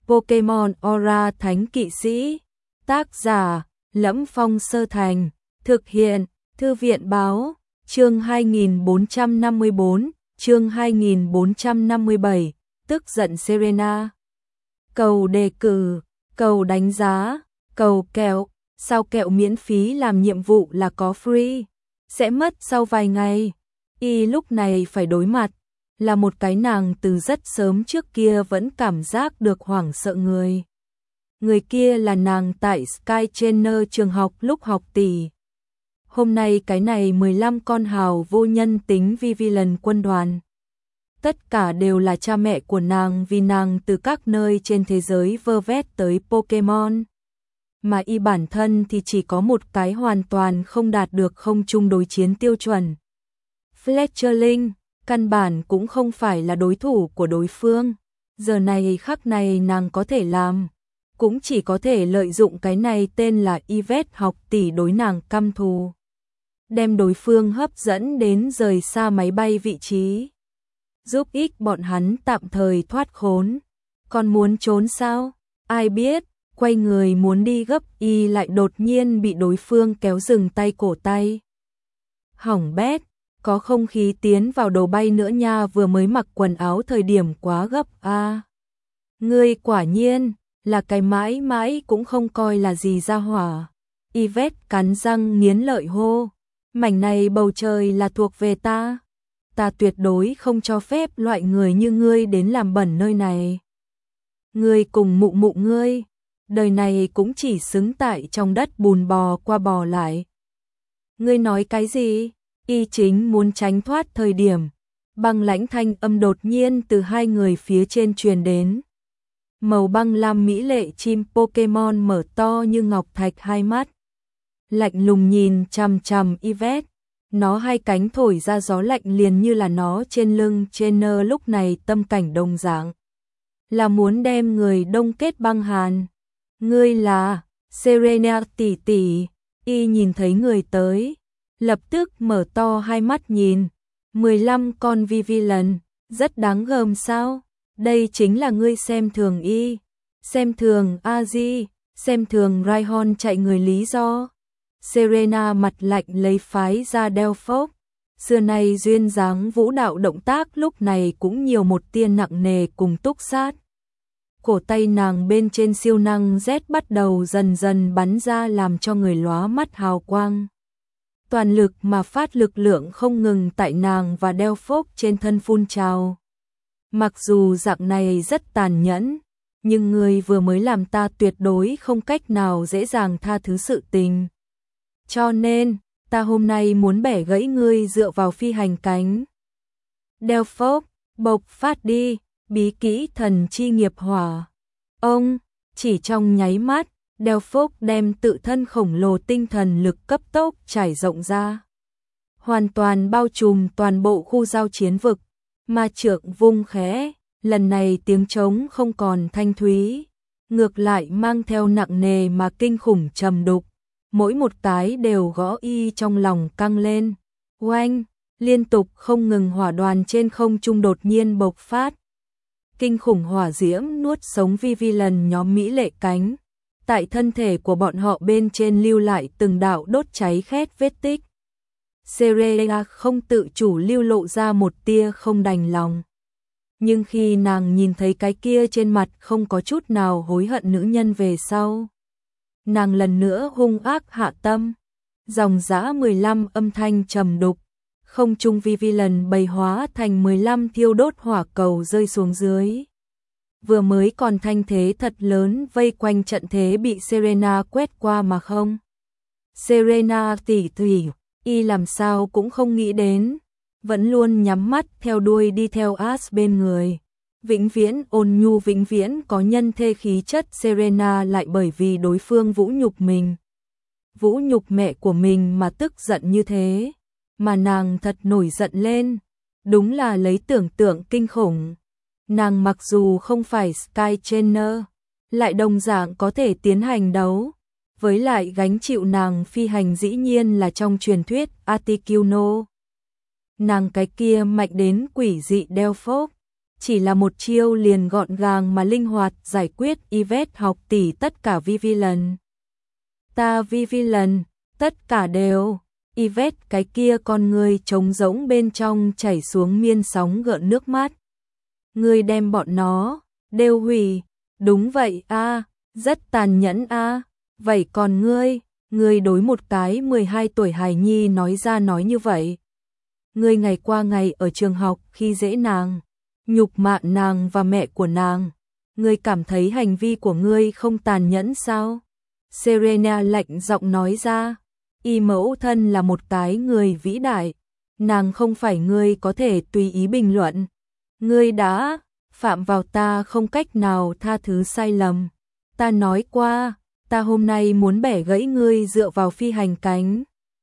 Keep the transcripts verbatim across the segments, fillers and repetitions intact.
Pokemon Aura Thánh Kỵ Sĩ. Tác giả: Lẫm Phong Sơ Thành. Thực hiện: Thư viện báo. Chương hai nghìn bốn trăm năm mươi tư, chương hai nghìn bốn trăm năm mươi bảy, tức giận Serena. Cầu đề cử, cầu đánh giá, cầu kẹo, sao kẹo miễn phí làm nhiệm vụ là có free, sẽ mất sau vài ngày. Y lúc này phải đối mặt là một cái nàng từ rất sớm trước kia vẫn cảm giác được hoảng sợ người. Người kia là nàng tại Sky Trainer trường học lúc học tỷ. Hôm nay cái này mười lăm con hào vô nhân tính Vivian quân đoàn. Tất cả đều là cha mẹ của nàng vì nàng từ các nơi trên thế giới vơ vét tới Pokemon. Mà y bản thân thì chỉ có một cái hoàn toàn không đạt được không chung đối chiến tiêu chuẩn. Fletcherling, căn bản cũng không phải là đối thủ của đối phương. Giờ này khắc này nàng có thể làm, cũng chỉ có thể lợi dụng cái này tên là Yvette học tỷ đối nàng căm thù. Đem đối phương hấp dẫn đến rời xa máy bay vị trí. Giúp ích bọn hắn tạm thời thoát khốn. Còn muốn trốn sao? Ai biết, quay người muốn đi gấp y lại đột nhiên bị đối phương kéo dừng tay cổ tay. Hỏng bét, có không khí tiến vào đầu bay nữa nha, vừa mới mặc quần áo thời điểm quá gấp a. À, ngươi quả nhiên là cái mãi mãi cũng không coi là gì ra hỏa. Yvette cắn răng nghiến lợi hô, mảnh này bầu trời là thuộc về ta. Ta tuyệt đối không cho phép loại người như ngươi đến làm bẩn nơi này. Ngươi cùng mụ mụ ngươi, đời này cũng chỉ xứng tại trong đất bùn bò qua bò lại. Ngươi nói cái gì? Y chính muốn tránh thoát thời điểm, băng lãnh thanh âm đột nhiên từ hai người phía trên truyền đến. Màu băng lam mỹ lệ chim Pokemon mở to như ngọc thạch hai mắt, lạnh lùng nhìn chằm chằm Yvette. Nó hai cánh thổi ra gió lạnh liền như là nó trên lưng Trainer lúc này tâm cảnh đồng dạng, là muốn đem người đông kết băng hàn. Ngươi là Serena tỷ tỷ. Y nhìn thấy người tới, lập tức mở to hai mắt nhìn. mười lăm con Vivian, rất đáng gờm sao? Đây chính là ngươi xem thường y, xem thường Aji, xem thường Raihon chạy người lý do. Serena mặt lạnh lấy phái ra Delphos. Xưa nay duyên dáng vũ đạo động tác lúc này cũng nhiều một tia nặng nề cùng túc sát. Cổ tay nàng bên trên siêu năng Z bắt đầu dần dần bắn ra làm cho người lóa mắt hào quang. Toàn lực mà phát lực lượng không ngừng tại nàng và Delphos trên thân phun trào. Mặc dù dạng này rất tàn nhẫn, nhưng người vừa mới làm ta tuyệt đối không cách nào dễ dàng tha thứ sự tình. Cho nên, ta hôm nay muốn bẻ gãy ngươi dựa vào phi hành cánh. Delphos, bộc phát đi, bí kỹ thần chi nghiệp hỏa. Ông, chỉ trong nháy mắt, Delphos đem tự thân khổng lồ tinh thần lực cấp tốc trải rộng ra. Hoàn toàn bao trùm toàn bộ khu giao chiến vực, ma trượng vung khẽ, lần này tiếng trống không còn thanh thúy, ngược lại mang theo nặng nề mà kinh khủng trầm đục. Mỗi một cái đều gõ y trong lòng căng lên. Oanh, liên tục không ngừng hỏa đoàn trên không trung đột nhiên bộc phát. Kinh khủng hỏa diễm nuốt sống Vivian nhóm mỹ lệ cánh. Tại thân thể của bọn họ bên trên lưu lại từng đạo đốt cháy khét vết tích. Serena không tự chủ lưu lộ ra một tia không đành lòng. Nhưng khi nàng nhìn thấy cái kia trên mặt không có chút nào hối hận nữ nhân về sau, nàng lần nữa hung ác hạ tâm. Dòng dã mười lăm âm thanh trầm đục, không trung Vivian bầy hóa thành mười lăm thiêu đốt hỏa cầu rơi xuống dưới. Vừa mới còn thanh thế thật lớn vây quanh trận thế bị Serena quét qua mà không. Serena tỷ tỷ, y làm sao cũng không nghĩ đến, vẫn luôn nhắm mắt theo đuôi đi theo Ash bên người. Vĩnh viễn ôn nhu, vĩnh viễn có nhân thê khí chất Serena lại bởi vì đối phương vũ nhục mình, vũ nhục mẹ của mình mà tức giận như thế. Mà nàng thật nổi giận lên, đúng là lấy tưởng tượng kinh khủng. Nàng mặc dù không phải Sky Trainer, lại đồng dạng có thể tiến hành đấu. Với lại gánh chịu nàng phi hành dĩ nhiên là trong truyền thuyết Articuno. Nàng cái kia mạnh đến quỷ dị Delphos, chỉ là một chiêu liền gọn gàng mà linh hoạt giải quyết Yvette học tỷ tất cả Vivian. Ta Vivian, tất cả đều. Yvette cái kia con người trống rỗng bên trong chảy xuống miên sóng gợn nước mắt. Ngươi đem bọn nó đều hủy. Đúng vậy a, rất tàn nhẫn a. Vậy còn ngươi, ngươi đối một cái mười hai tuổi hài nhi nói ra nói như vậy. Ngươi ngày qua ngày ở trường học khi dễ nàng, nhục mạ nàng và mẹ của nàng. Ngươi cảm thấy hành vi của ngươi không tàn nhẫn sao? Serena lạnh giọng nói ra. Y mẫu thân là một cái người vĩ đại. Nàng không phải ngươi có thể tùy ý bình luận. Ngươi đã phạm vào ta không cách nào tha thứ sai lầm. Ta nói qua, ta hôm nay muốn bẻ gãy ngươi dựa vào phi hành cánh.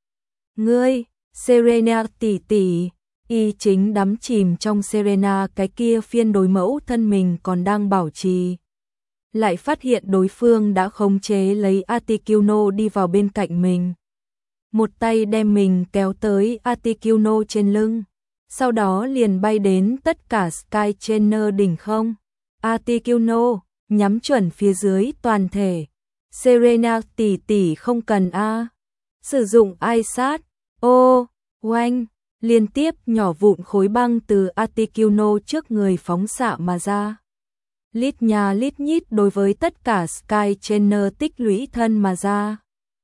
Ngươi, Serena tỷ tỷ, y chính đắm chìm trong Serena cái kia phiên đối mẫu thân mình còn đang bảo trì. Lại phát hiện đối phương đã khống chế lấy Articuno đi vào bên cạnh mình. Một tay đem mình kéo tới Articuno trên lưng, sau đó liền bay đến tất cả Sky Trainer đỉnh không. Articuno nhắm chuẩn phía dưới toàn thể. Serena tỷ tỷ không cần a. Sử dụng ai sát. Ô, oanh, liên tiếp nhỏ vụn khối băng từ Articuno trước người phóng xạ mà ra. Lít nhà lít nhít đối với tất cả Sky Trainer tích lũy thân mà ra.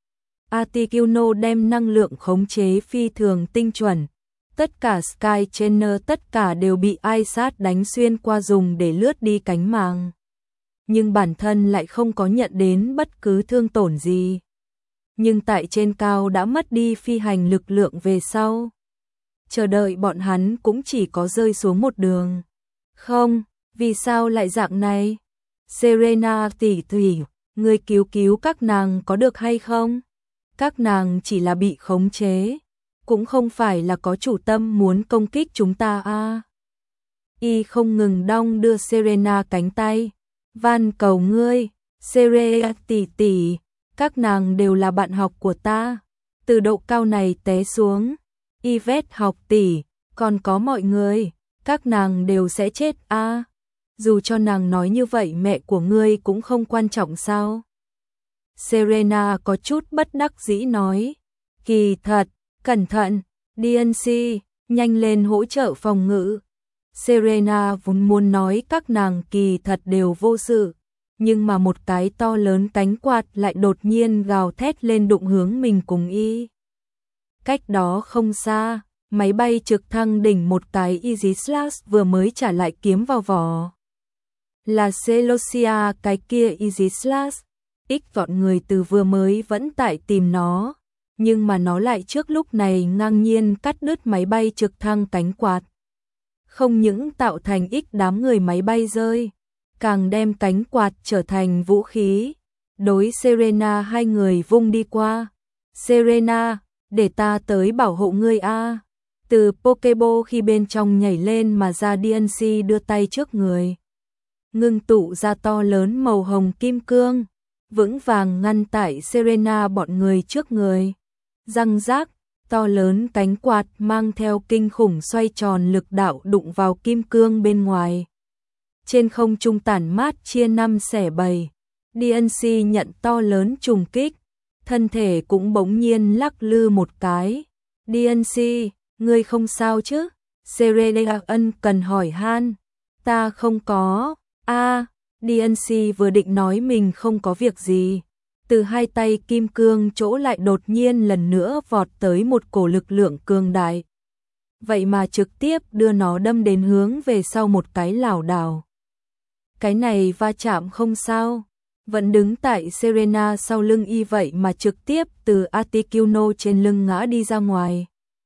Articuno đem năng lượng khống chế phi thường tinh chuẩn. Tất cả Sky Trainer tất cả đều bị ai sát đánh xuyên qua dùng để lướt đi cánh màng. Nhưng bản thân lại không có nhận đến bất cứ thương tổn gì. Nhưng tại trên cao đã mất đi phi hành lực lượng về sau. Chờ đợi bọn hắn cũng chỉ có rơi xuống một đường. Không, vì sao lại dạng này? Serena tỷ tỷ, ngươi cứu cứu các nàng có được hay không? Các nàng chỉ là bị khống chế, cũng không phải là có chủ tâm muốn công kích chúng ta a. À. Y không ngừng đong đưa Serena cánh tay, van cầu ngươi, Serena tỷ tỷ, các nàng đều là bạn học của ta. Từ độ cao này té xuống, Yvette học tỷ, còn có mọi người, các nàng đều sẽ chết a. À. Dù cho nàng nói như vậy mẹ của ngươi cũng không quan trọng sao? Serena có chút bất đắc dĩ nói. Kỳ thật, cẩn thận, đê en xê, nhanh lên hỗ trợ phòng ngự. Serena vốn muốn nói các nàng kỳ thật đều vô sự, nhưng mà một cái to lớn cánh quạt lại đột nhiên gào thét lên đụng hướng mình cùng y. Cách đó không xa, máy bay trực thăng đỉnh một cái Easy Slash vừa mới trả lại kiếm vào vỏ. Là Celosia cái kia Easy Slash, ích gọn người từ vừa mới vẫn tại tìm nó, nhưng mà nó lại trước lúc này ngang nhiên cắt đứt máy bay trực thăng cánh quạt. Không những tạo thành ích đám người máy bay rơi, càng đem cánh quạt trở thành vũ khí. Đối Serena hai người vung đi qua. Serena, để ta tới bảo hộ ngươi a. Từ Pokeball khi bên trong nhảy lên mà ra đê en xê đưa tay trước người. Ngưng tụ ra to lớn màu hồng kim cương, vững vàng ngăn tại Serena bọn người trước người. Răng rác, to lớn cánh quạt mang theo kinh khủng xoay tròn lực đạo đụng vào kim cương bên ngoài. Trên không trung tản mát chia năm xẻ bảy. đê en xê nhận to lớn trùng kích, thân thể cũng bỗng nhiên lắc lư một cái. đê en xê, ngươi không sao chứ? Serena ân cần hỏi han. Ta không có. A, à, đê en xê vừa định nói mình không có việc gì, từ hai tay kim cương chỗ lại đột nhiên lần nữa vọt tới một cổ lực lượng cường đại. Vậy mà trực tiếp đưa nó đâm đến hướng về sau một cái lảo đảo. Cái này va chạm không sao, vẫn đứng tại Serena sau lưng y vậy mà trực tiếp từ Articuno trên lưng ngã đi ra ngoài.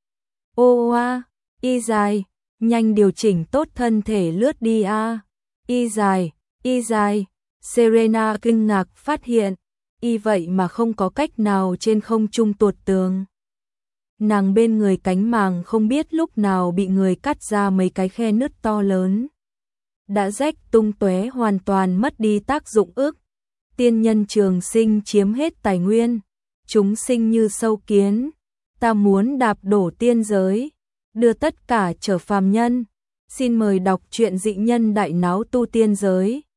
Ô a, y dài, nhanh điều chỉnh tốt thân thể lướt đi a. Y dài, y dài, Serena kinh ngạc phát hiện, y vậy mà không có cách nào trên không trung tuột tường. Nàng bên người cánh màng không biết lúc nào bị người cắt ra mấy cái khe nứt to lớn. Đã rách tung tóe hoàn toàn mất đi tác dụng ức. Tiên nhân trường sinh chiếm hết tài nguyên. Chúng sinh như sâu kiến. Ta muốn đạp đổ tiên giới. Đưa tất cả trở phàm nhân. Xin mời đọc truyện Dị nhân đại náo tu tiên giới.